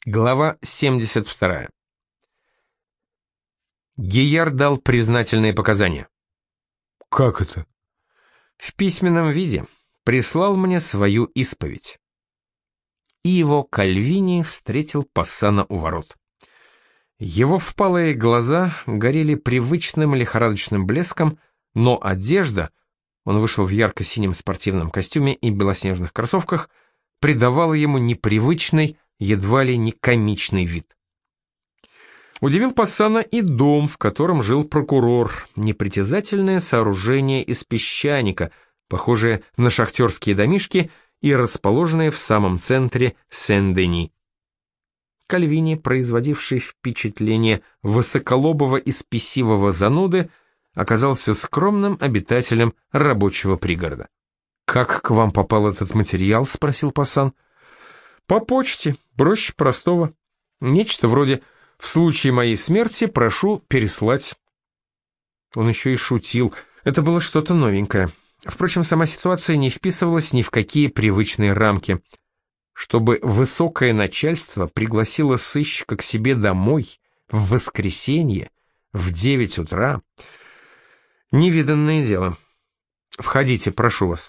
Глава 72. Гийяр дал признательные показания. Как это? В письменном виде прислал мне свою исповедь. И его Кальвини встретил Пассана у ворот. Его впалые глаза горели привычным лихорадочным блеском, но одежда, он вышел в ярко-синем спортивном костюме и белоснежных кроссовках, придавала ему непривычный, едва ли не комичный вид. Удивил Пассана и дом, в котором жил прокурор, непритязательное сооружение из песчаника, похожее на шахтерские домишки и расположенное в самом центре Сен-Дени. Кальвини, производивший впечатление высоколобого и спесивого зануды, оказался скромным обитателем рабочего пригорода. «Как к вам попал этот материал?» — спросил Пассан. «По почте, проще простого. Нечто вроде «в случае моей смерти прошу переслать». Он еще и шутил. Это было что-то новенькое. Впрочем, сама ситуация не вписывалась ни в какие привычные рамки. Чтобы высокое начальство пригласило сыщика к себе домой в воскресенье в 9 утра — невиданное дело. «Входите, прошу вас».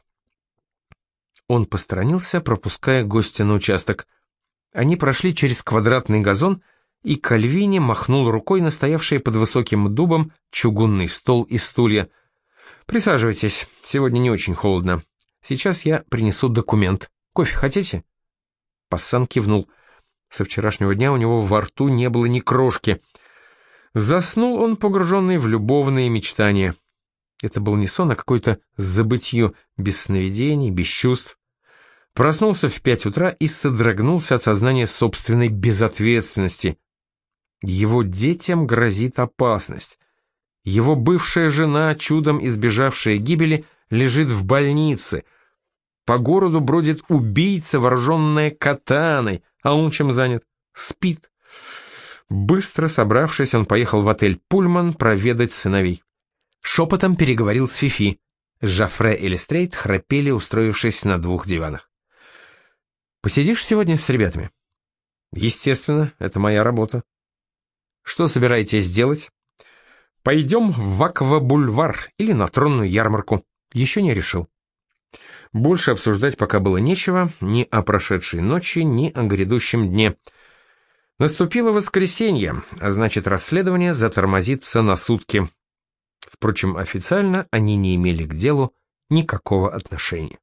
Он посторонился, пропуская гостя на участок. Они прошли через квадратный газон, и Кальвини махнул рукой на стоявшие под высоким дубом чугунный стол и стулья. «Присаживайтесь, сегодня не очень холодно. Сейчас я принесу документ. Кофе хотите?» Пассан кивнул. Со вчерашнего дня у него во рту не было ни крошки. Заснул он, погруженный в любовные мечтания. Это был не сон, а какое-то забытье, без сновидений, без чувств. Проснулся в 5 утра и содрогнулся от сознания собственной безответственности. Его детям грозит опасность. Его бывшая жена, чудом избежавшая гибели, лежит в больнице. По городу бродит убийца, вооруженная катаной, а он чем занят? Спит. Быстро собравшись, он поехал в отель «Пульман» проведать сыновей. Шепотом переговорил с Фифи. Жофре и Лестрейд храпели, устроившись на 2 диванах. «Посидишь сегодня с ребятами?» «Естественно, это моя работа». «Что собираетесь делать?» «Пойдем в Аква-бульвар или на Тронную ярмарку. Еще не решил». Больше обсуждать пока было нечего, ни о прошедшей ночи, ни о грядущем дне. Наступило воскресенье, а значит, расследование затормозится на сутки. Впрочем, официально они не имели к делу никакого отношения.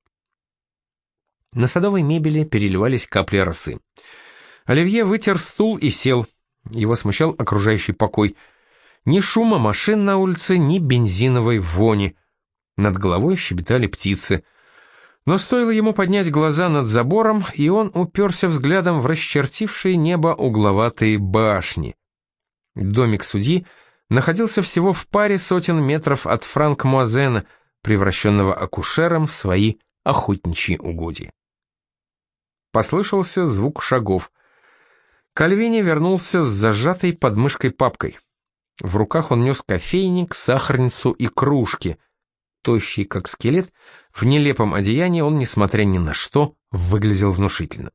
На садовой мебели переливались капли росы. Оливье вытер стул и сел. Его смущал окружающий покой. Ни шума машин на улице, ни бензиновой вони. Над головой щебетали птицы. Но стоило ему поднять глаза над забором, и он уперся взглядом в расчертившие небо угловатые башни. Домик судьи находился всего в паре сотен метров от Франк-Муазена, превращенного акушером в свои охотничьи угодья. Послышался звук шагов. Кальвини вернулся с зажатой под мышкой папкой. В руках он нес кофейник, сахарницу и кружки. Тощий, как скелет, в нелепом одеянии он, несмотря ни на что, выглядел внушительно.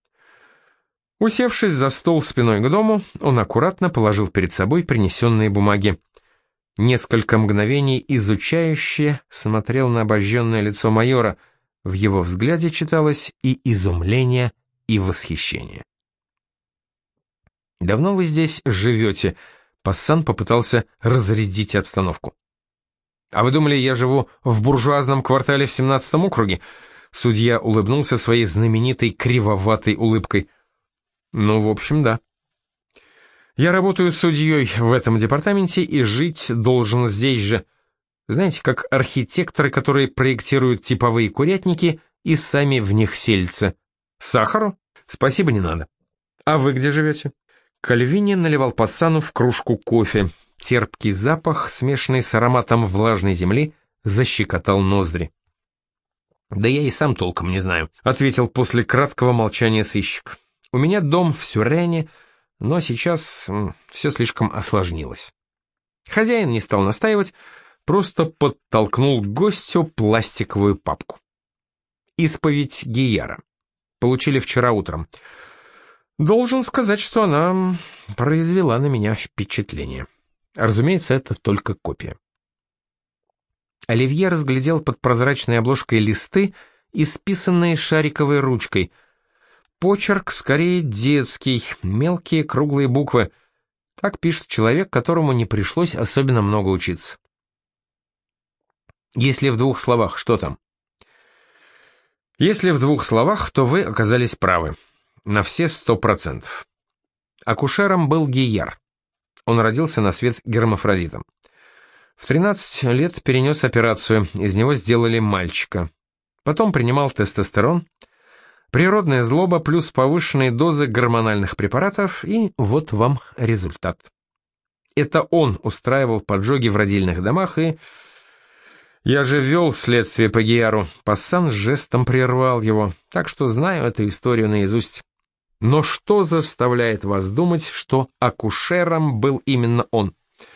Усевшись за стол спиной к дому, он аккуратно положил перед собой принесенные бумаги. Несколько мгновений изучающе смотрел на обожженное лицо майора. В его взгляде читалось и изумление, и восхищение. «Давно вы здесь живете?» Пассан попытался разрядить обстановку. «А вы думали, я живу в буржуазном квартале в 17-м округе?» Судья улыбнулся своей знаменитой кривоватой улыбкой. «Ну, в общем, да. Я работаю судьей в этом департаменте и жить должен здесь же. Знаете, как архитекторы, которые проектируют типовые курятники и сами в них селятся. Сахару? Спасибо, не надо. А вы где живете?» Кальвини наливал Пассану в кружку кофе. Терпкий запах, смешанный с ароматом влажной земли, защекотал ноздри. «Да я и сам толком не знаю», — ответил после краткого молчания сыщик. «У меня дом в Сюррене, но сейчас все слишком осложнилось». Хозяин не стал настаивать, просто подтолкнул к гостю пластиковую папку. «Исповедь Гийяра. Получили вчера утром. Должен сказать, что она произвела на меня впечатление. Разумеется, это только копия. Оливье разглядел под прозрачной обложкой листы, исписанные шариковой ручкой. Почерк скорее детский, мелкие круглые буквы. Так пишет человек, которому не пришлось особенно много учиться. Если в двух словах, что там? Если в двух словах, то вы оказались правы. На все 100%. Акушером был Гийяр. Он родился на свет гермафродитом. В 13 лет перенес операцию, из него сделали мальчика. Потом принимал тестостерон, природная злоба плюс повышенные дозы гормональных препаратов, и вот вам результат. Это он устраивал поджоги в родильных домах, и... Я же вел следствие по Гийяру. Пассан жестом прервал его, так что знаю эту историю наизусть. Но что заставляет вас думать, что акушером был именно он?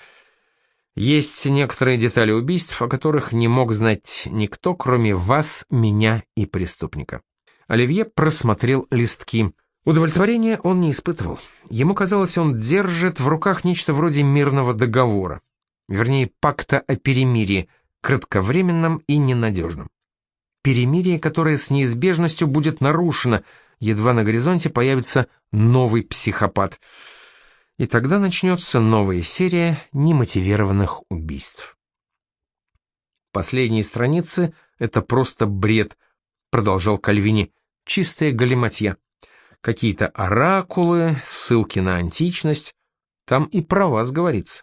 Есть некоторые детали убийств, о которых не мог знать никто, кроме вас, меня и преступника. Оливье просмотрел листки. Удовлетворения он не испытывал. Ему казалось, он держит в руках нечто вроде мирного договора. Вернее, пакта о перемирии, кратковременном и ненадежном. Перемирие, которое с неизбежностью будет нарушено, едва на горизонте появится новый психопат. И тогда начнется новая серия немотивированных убийств. Последние страницы — это просто бред, продолжал Кальвини, чистая галиматья. Какие-то оракулы, ссылки на античность, там и про вас говорится.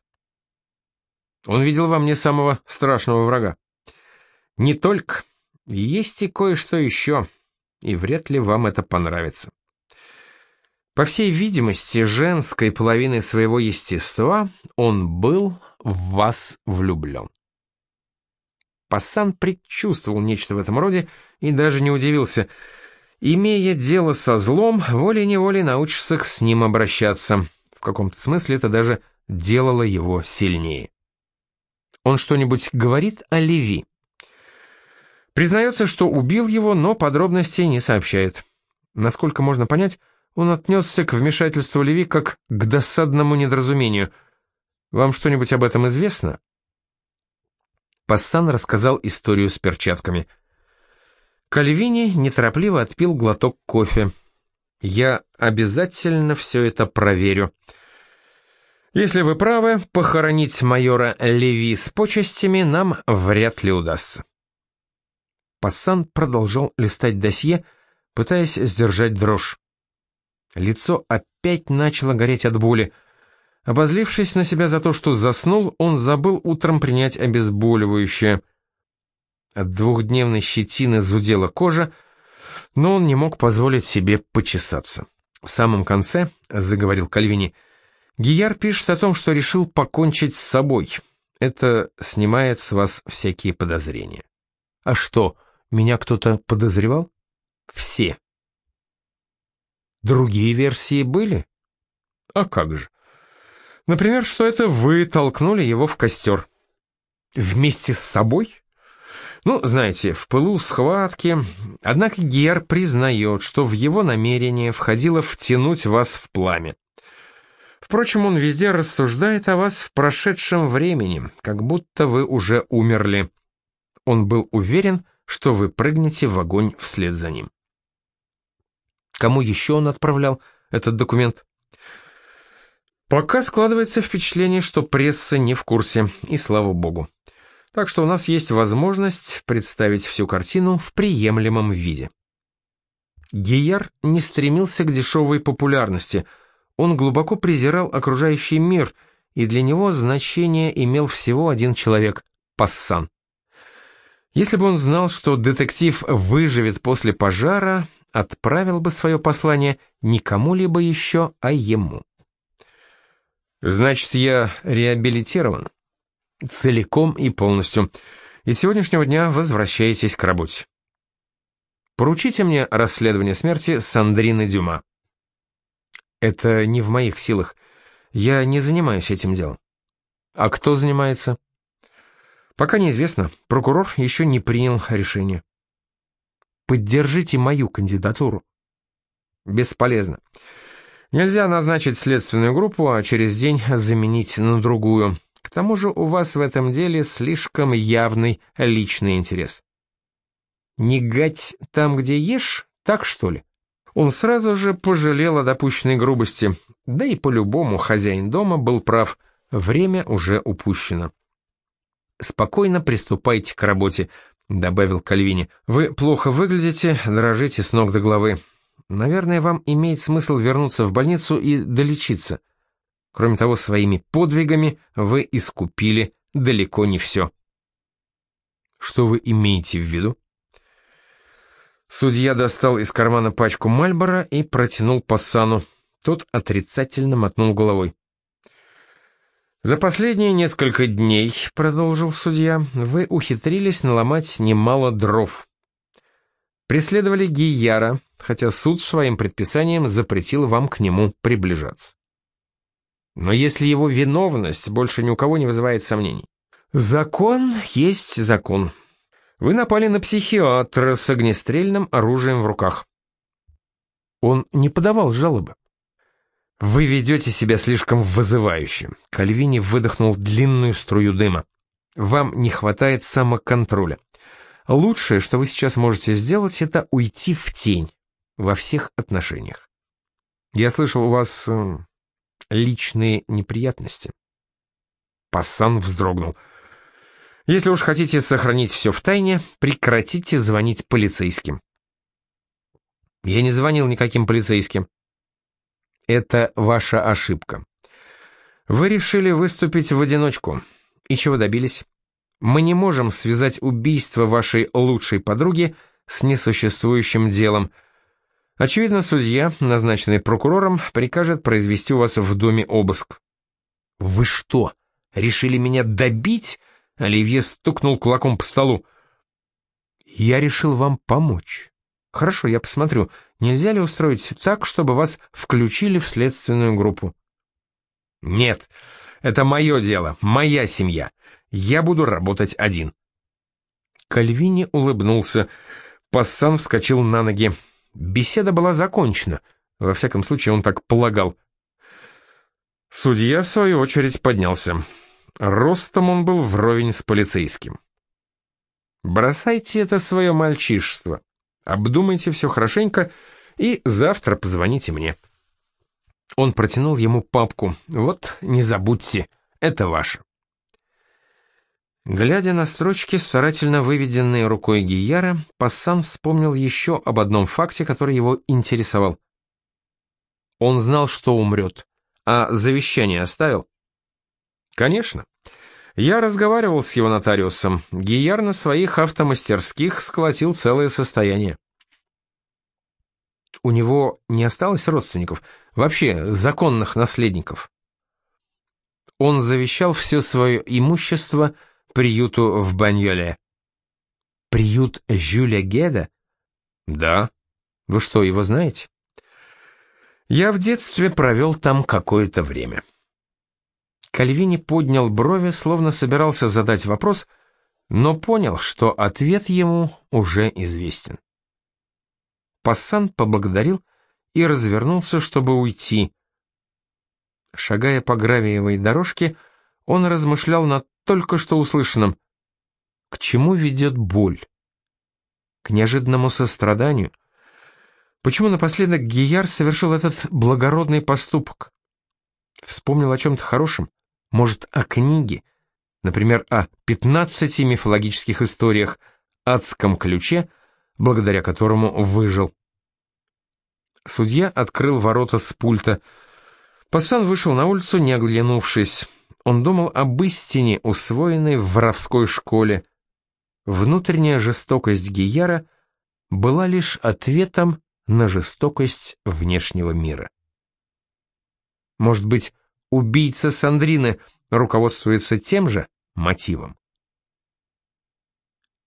Он видел во мне самого страшного врага. Не только, есть и кое-что еще, и вряд ли вам это понравится. По всей видимости, женской половиной своего естества он был в вас влюблен. Пассан предчувствовал нечто в этом роде и даже не удивился. Имея дело со злом, волей-неволей научишься с ним обращаться. В каком-то смысле это даже делало его сильнее. Он что-нибудь говорит о Леви? Признается, что убил его, но подробностей не сообщает. Насколько можно понять, он отнесся к вмешательству Леви как к досадному недоразумению. Вам что-нибудь об этом известно? Пассан рассказал историю с перчатками. Кальвини неторопливо отпил глоток кофе. Я обязательно все это проверю. Если вы правы, похоронить майора Леви с почестями нам вряд ли удастся. Пассан продолжал листать досье, пытаясь сдержать дрожь. Лицо опять начало гореть от боли. Обозлившись на себя за то, что заснул, он забыл утром принять обезболивающее. От двухдневной щетины зудела кожа, но он не мог позволить себе почесаться. В самом конце, заговорил Кальвини, Гийяр пишет о том, что решил покончить с собой. Это снимает с вас всякие подозрения. А что, меня кто-то подозревал? Все. Другие версии были? А как же? Например, что это вы толкнули его в костер. Вместе с собой? Ну, знаете, в пылу схватки. Однако Гийяр признает, что в его намерение входило втянуть вас в пламя. Впрочем, он везде рассуждает о вас в прошедшем времени, как будто вы уже умерли. Он был уверен, что вы прыгнете в огонь вслед за ним. Кому еще он отправлял этот документ? Пока складывается впечатление, что пресса не в курсе, и слава богу. Так что у нас есть возможность представить всю картину в приемлемом виде. Гийяр не стремился к дешевой популярности, он глубоко презирал окружающий мир, и для него значение имел всего один человек — Пассан. Если бы он знал, что детектив выживет после пожара, отправил бы свое послание не кому-либо еще, а ему. Значит, я реабилитирован? Целиком и полностью. И с сегодняшнего дня возвращаетесь к работе. Поручите мне расследование смерти Сандрины Дюма. Это не в моих силах. Я не занимаюсь этим делом. А кто занимается? Пока неизвестно. Прокурор еще не принял решение. Поддержите мою кандидатуру. Бесполезно. Нельзя назначить следственную группу, а через день заменить на другую. К тому же у вас в этом деле слишком явный личный интерес. Не гать там, где ешь, так что ли? Он сразу же пожалел о допущенной грубости, да и по-любому хозяин дома был прав, время уже упущено. «Спокойно приступайте к работе», — добавил Кальвини. «Вы плохо выглядите, дрожите с ног до головы. Наверное, вам имеет смысл вернуться в больницу и долечиться. Кроме того, своими подвигами вы искупили далеко не все». «Что вы имеете в виду?» Судья достал из кармана пачку Мальборо и протянул Пассану. Тот отрицательно мотнул головой. «За последние несколько дней, — продолжил судья, — вы ухитрились наломать немало дров. Преследовали Гийяра, хотя суд своим предписанием запретил вам к нему приближаться. Но если его виновность больше ни у кого не вызывает сомнений. Закон есть закон. Вы напали на психиатра с огнестрельным оружием в руках. Он не подавал жалобы. Вы ведете себя слишком вызывающе. Кальвини выдохнул длинную струю дыма. Вам не хватает самоконтроля. Лучшее, что вы сейчас можете сделать, это уйти в тень во всех отношениях. Я слышал, у вас личные неприятности. Пассан вздрогнул. Если уж хотите сохранить все в тайне, прекратите звонить полицейским. Я не звонил никаким полицейским. Это ваша ошибка. Вы решили выступить в одиночку. И чего добились? Мы не можем связать убийство вашей лучшей подруги с несуществующим делом. Очевидно, судья, назначенный прокурором, прикажет произвести у вас в доме обыск. Вы что, решили меня добить? Оливье стукнул кулаком по столу. Я решил вам помочь. Хорошо, я посмотрю, нельзя ли устроить так, чтобы вас включили в следственную группу. Нет, это мое дело, моя семья. Я буду работать один. Кальвини улыбнулся. Пассан вскочил на ноги. Беседа была закончена. Во всяком случае, он так полагал. Судья, в свою очередь, поднялся. Ростом он был вровень с полицейским. «Бросайте это свое мальчишество. Обдумайте все хорошенько и завтра позвоните мне». Он протянул ему папку. «Вот, не забудьте, это ваше». Глядя на строчки, старательно выведенные рукой Гийяра, Пассан вспомнил еще об одном факте, который его интересовал. Он знал, что умрет, а завещание оставил? Конечно. Я разговаривал с его нотариусом. Гийяр на своих автомастерских сколотил целое состояние. У него не осталось родственников, вообще законных наследников. Он завещал все свое имущество приюту в Баньоле. Приют Жюля Геда? Да. Вы что, его знаете? Я в детстве провел там какое-то время. Кальвини поднял брови, словно собирался задать вопрос, но понял, что ответ ему уже известен. Пассан поблагодарил и развернулся, чтобы уйти. Шагая по гравиевой дорожке, он размышлял над только что услышанным. К чему ведет боль? К неожиданному состраданию? Почему напоследок Гийяр совершил этот благородный поступок? Вспомнил о чем-то хорошем? Может, о книге? Например, о 15 мифологических историях, адском ключе, благодаря которому выжил. Судья открыл ворота с пульта. Пассан вышел на улицу, не оглянувшись. Он думал об истине, усвоенной в воровской школе. Внутренняя жестокость Гийяра была лишь ответом на жестокость внешнего мира. Может быть, убийца Сандрины руководствуется тем же мотивом?